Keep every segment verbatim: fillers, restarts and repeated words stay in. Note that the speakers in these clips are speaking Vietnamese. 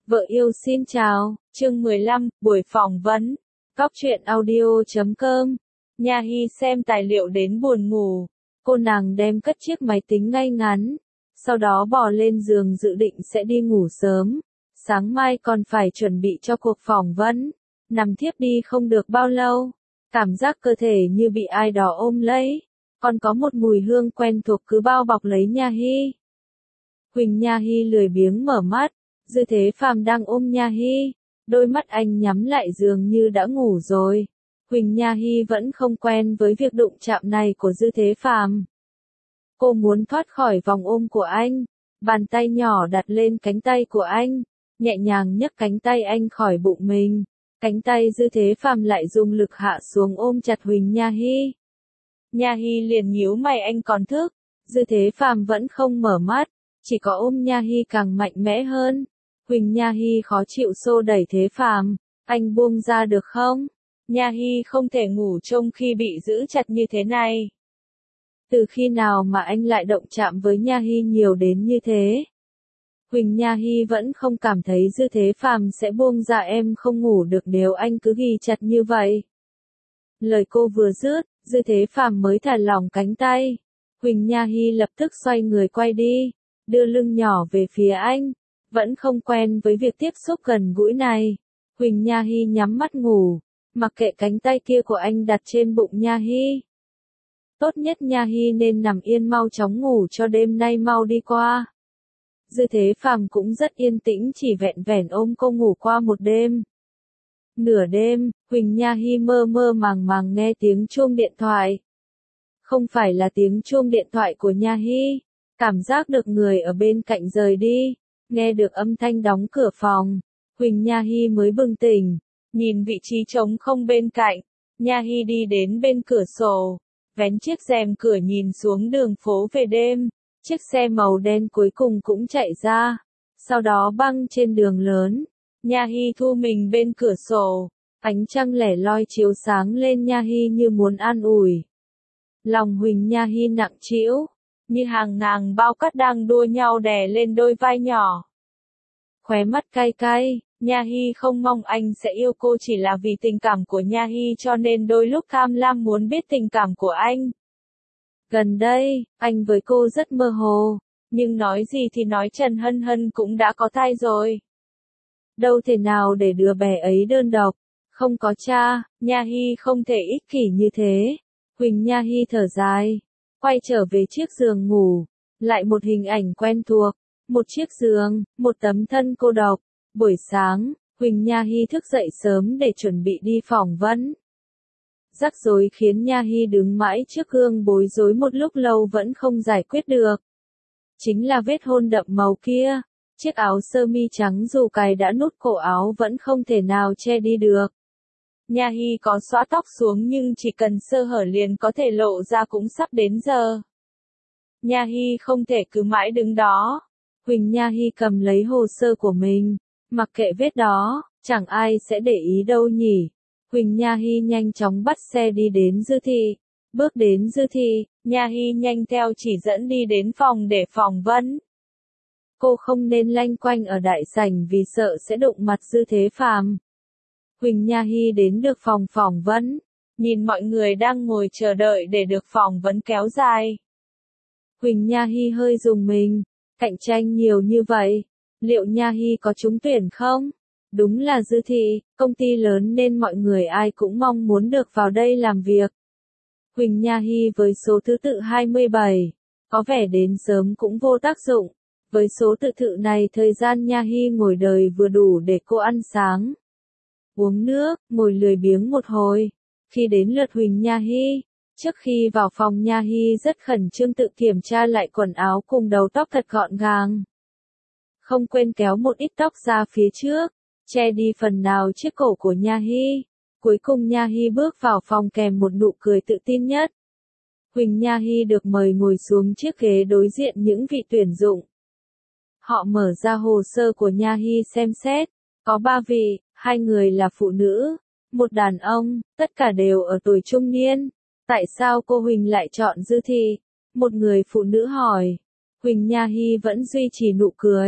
Vợ yêu xin chào, chương mười lăm, buổi phỏng vấn. Góc truyện audio chấm com. Nha Hy xem tài liệu đến buồn ngủ. Cô nàng đem cất chiếc máy tính ngay ngắn. Sau đó bò lên giường dự định sẽ đi ngủ sớm. Sáng mai còn phải chuẩn bị cho cuộc phỏng vấn. Nằm thiếp đi không được bao lâu. Cảm giác cơ thể như bị ai đó ôm lấy. Còn có một mùi hương quen thuộc cứ bao bọc lấy Nha Hy. Huỳnh Nha Hy lười biếng mở mắt. Dư Thế Phàm đang ôm Nha Hy, đôi mắt anh nhắm lại dường như đã ngủ rồi. Huỳnh Nha Hy vẫn không quen với việc đụng chạm này của Dư Thế Phàm. Cô muốn thoát khỏi vòng ôm của anh, bàn tay nhỏ đặt lên cánh tay của anh, nhẹ nhàng nhấc cánh tay anh khỏi bụng mình. Cánh tay Dư Thế Phàm lại dùng lực hạ xuống ôm chặt Huỳnh Nha Hy. Nha Hy liền nhíu mày, anh còn thức. Dư Thế Phàm vẫn không mở mắt, chỉ có ôm Nha Hy càng mạnh mẽ hơn. Huỳnh Nha Hy khó chịu xô đẩy Thế Phàm, anh buông ra được không? Nha Hy không thể ngủ trong khi bị giữ chặt như thế này. Từ khi nào mà anh lại động chạm với Nha Hy nhiều đến như thế? Huỳnh Nha Hy vẫn không cảm thấy Dư Thế Phàm sẽ buông ra, em không ngủ được nếu anh cứ ghi chặt như vậy. Lời cô vừa dứt, Dư Thế Phàm mới thả lỏng cánh tay. Huỳnh Nha Hy lập tức xoay người quay đi, đưa lưng nhỏ về phía anh. Vẫn không quen với việc tiếp xúc gần gũi này. Huỳnh Nha Hy nhắm mắt ngủ, mặc kệ cánh tay kia của anh đặt trên bụng Nha Hy. Tốt nhất Nha Hy nên nằm yên mau chóng ngủ cho đêm nay mau đi qua. Dư Thế Phàm cũng rất yên tĩnh, chỉ vẹn vẹn ôm cô ngủ qua một đêm. Nửa đêm, Huỳnh Nha Hy mơ mơ màng màng nghe tiếng chuông điện thoại. Không phải là tiếng chuông điện thoại của Nha Hy, cảm giác được người ở bên cạnh rời đi. Nghe được âm thanh đóng cửa phòng, Huỳnh Nha Hy mới bừng tỉnh, nhìn vị trí trống không bên cạnh. Nha Hy đi đến bên cửa sổ, vén chiếc rèm cửa nhìn xuống đường phố về đêm. Chiếc xe màu đen cuối cùng cũng chạy ra, sau đó băng trên đường lớn. Nha Hy thu mình bên cửa sổ, ánh trăng lẻ loi chiếu sáng lên Nha Hy như muốn an ủi. Lòng Huỳnh Nha Hy nặng trĩu, như hàng ngàn bao cát đang đua nhau đè lên đôi vai nhỏ. Khóe mắt cay cay, Nha Hy không mong anh sẽ yêu cô chỉ là vì tình cảm của Nha Hy, cho nên đôi lúc tham lam muốn biết tình cảm của anh. Gần đây, anh với cô rất mơ hồ, nhưng nói gì thì nói, Trần Hân Hân cũng đã có thai rồi. Đâu thể nào để đứa bé ấy đơn độc, không có cha. Nha Hy không thể ích kỷ như thế. Huỳnh Nha Hy thở dài, quay trở về chiếc giường ngủ, lại một hình ảnh quen thuộc, một chiếc giường, một tấm thân cô độc. Buổi sáng, Huỳnh Nha Hy thức dậy sớm để chuẩn bị đi phỏng vấn. Rắc rối khiến Nha Hy đứng mãi trước gương bối rối một lúc lâu vẫn không giải quyết được. Chính là vết hôn đậm màu kia, chiếc áo sơ mi trắng dù cài đã nút cổ áo vẫn không thể nào che đi được. Nha Hy có xõa tóc xuống nhưng chỉ cần sơ hở liền có thể lộ ra, cũng sắp đến giờ. Nha Hy không thể cứ mãi đứng đó. Huỳnh Nha Hy cầm lấy hồ sơ của mình, mặc kệ vết đó, chẳng ai sẽ để ý đâu nhỉ. Huỳnh Nha Hy nhanh chóng bắt xe đi đến Dư Thị. Bước đến Dư Thị, Nha Hy nhanh theo chỉ dẫn đi đến phòng để phỏng vấn. Cô không nên lanh quanh ở đại sảnh vì sợ sẽ đụng mặt Dư Thế Phàm. Huỳnh Nha Hy đến được phòng phỏng vấn, nhìn mọi người đang ngồi chờ đợi để được phỏng vấn kéo dài. Huỳnh Nha Hy hơi rùng mình, cạnh tranh nhiều như vậy, liệu Nha Hy có trúng tuyển không? Đúng là Dư Thị, công ty lớn nên mọi người ai cũng mong muốn được vào đây làm việc. Huỳnh Nha Hy với số thứ tự hai mươi bảy, có vẻ đến sớm cũng vô tác dụng. Với số tự thự này thời gian Nha Hy ngồi đời vừa đủ để cô ăn sáng, uống nước, ngồi lười biếng một hồi. Khi đến lượt Huỳnh Nha Hy, trước khi vào phòng Nha Hy rất khẩn trương tự kiểm tra lại quần áo cùng đầu tóc thật gọn gàng. Không quên kéo một ít tóc ra phía trước, che đi phần nào chiếc cổ của Nha Hy. Cuối cùng Nha Hy bước vào phòng kèm một nụ cười tự tin nhất. Huỳnh Nha Hy được mời ngồi xuống chiếc ghế đối diện những vị tuyển dụng. Họ mở ra hồ sơ của Nha Hy xem xét, có ba vị, hai người là phụ nữ, một đàn ông, tất cả đều ở tuổi trung niên. Tại sao cô Huỳnh lại chọn Dư Thị? Một người phụ nữ hỏi. Huỳnh Nha Hy vẫn duy trì nụ cười.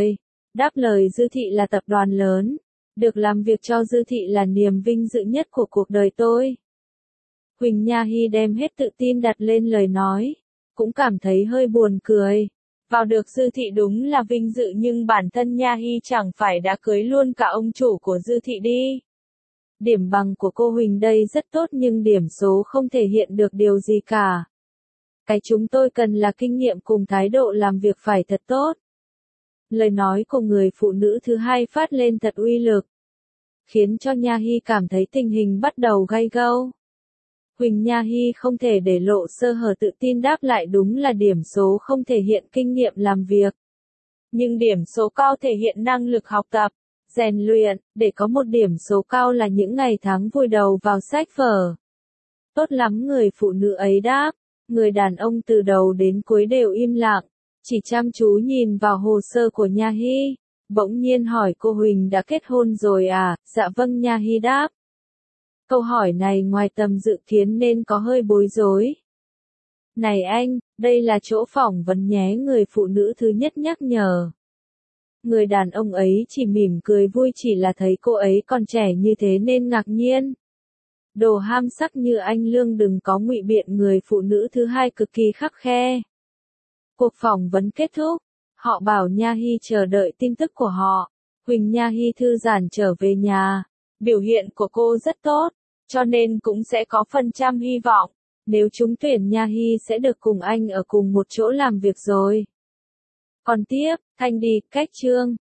Đáp lời Dư Thị là tập đoàn lớn. Được làm việc cho Dư Thị là niềm vinh dự nhất của cuộc đời tôi. Huỳnh Nha Hy đem hết tự tin đặt lên lời nói. Cũng cảm thấy hơi buồn cười. Vào được Dư Thị đúng là vinh dự nhưng bản thân Nha Hy chẳng phải đã cưới luôn cả ông chủ của Dư Thị đi. Điểm bằng của cô Huỳnh đây rất tốt nhưng điểm số không thể hiện được điều gì cả. Cái chúng tôi cần là kinh nghiệm cùng thái độ làm việc phải thật tốt. Lời nói của người phụ nữ thứ hai phát lên thật uy lực. Khiến cho Nha Hy cảm thấy tình hình bắt đầu gay gâu. Huỳnh Nha Hy không thể để lộ sơ hở tự tin đáp lại đúng là điểm số không thể hiện kinh nghiệm làm việc. Nhưng điểm số cao thể hiện năng lực học tập, rèn luyện, để có một điểm số cao là những ngày tháng vùi đầu vào sách vở. Tốt lắm người phụ nữ ấy đáp, người đàn ông từ đầu đến cuối đều im lặng, chỉ chăm chú nhìn vào hồ sơ của Nha Hy. Bỗng nhiên hỏi cô Huỳnh đã kết hôn rồi à, dạ vâng Nha Hy đáp. Câu hỏi này ngoài tầm dự kiến nên có hơi bối rối. Này anh, đây là chỗ phỏng vấn nhé người phụ nữ thứ nhất nhắc nhở. Người đàn ông ấy chỉ mỉm cười vui chỉ là thấy cô ấy còn trẻ như thế nên ngạc nhiên. Đồ ham sắc như anh Lương đừng có ngụy biện người phụ nữ thứ hai cực kỳ khắt khe. Cuộc phỏng vấn kết thúc, họ bảo Nha Hy chờ đợi tin tức của họ. Huỳnh Nha Hy thư giãn trở về nhà. Biểu hiện của cô rất tốt, cho nên cũng sẽ có phần trăm hy vọng. Nếu trúng tuyển Nha Hy sẽ được cùng anh ở cùng một chỗ làm việc rồi. Còn tiếp, Thanh đi, cách chương.